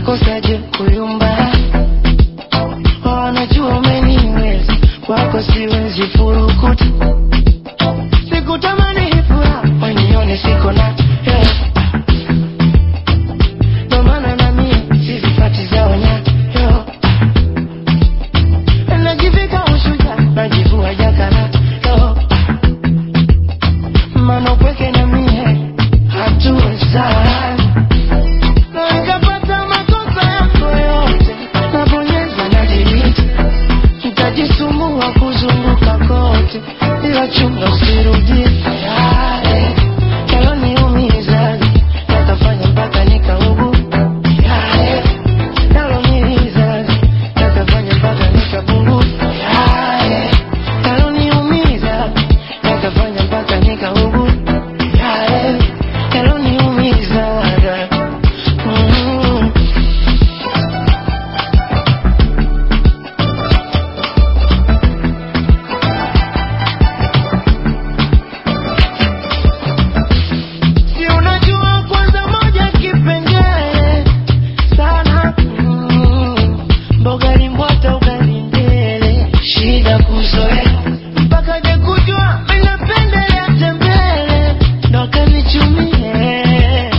nakosaje kuyumba. Wanajua umeniweza, kwako siwezi furukuta. Sikutamani hifura, wanione siko na ndo maana na mimi sizipati zao nyayo. Najivika ushuja, najivua jakana maana upweke na mie hatuwezani. Na nikapata makosa yako yote, nabonyeza na delete. Nitajisumbua kuzunguka kote, ila chunga usirudie. Yaloniumiza yakafanya mpaka nikaugu. Yaloniumiza yakafanya mpaka nikabungu. Yaloniumiza yakafanya mpaka nikaugu. Yaloniumiza si unajua kwanza moja kipengele sana. Mboga limbwata ugali ndele, shida kuzoea mpaka je kujua minapendele tembele ndo kanichumie.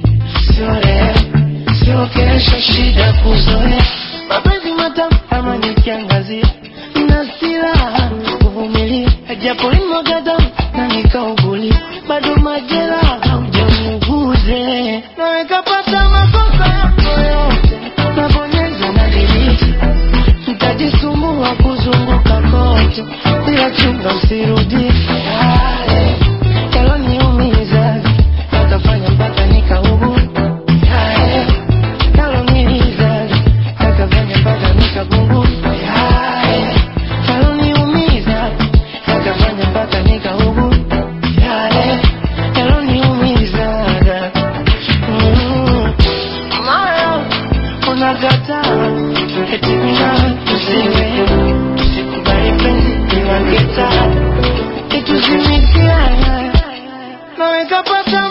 Sio kesho, shida kuzoea mapenzi matamu kama nikiangazia na silaha kuvumilia. Japo limwaga damu na nikauguli, bado majera haujaniuguze. Na nikapata makosa yako yote, nabonyeza na delete. Nitajisumbua kuzunguka kote, ila chunga usirudie. Yaloniumiza yakafanya mpaka nikaugu. Yaloniumiza yakafanya mpaka nikabungu. Yaloniumiza yakafanya mpaka nikaugu. Yaloniumiza moyo unakataa eti mina tusiwe, tusikubali penzi linageta, ituzimikiana. Na nikapata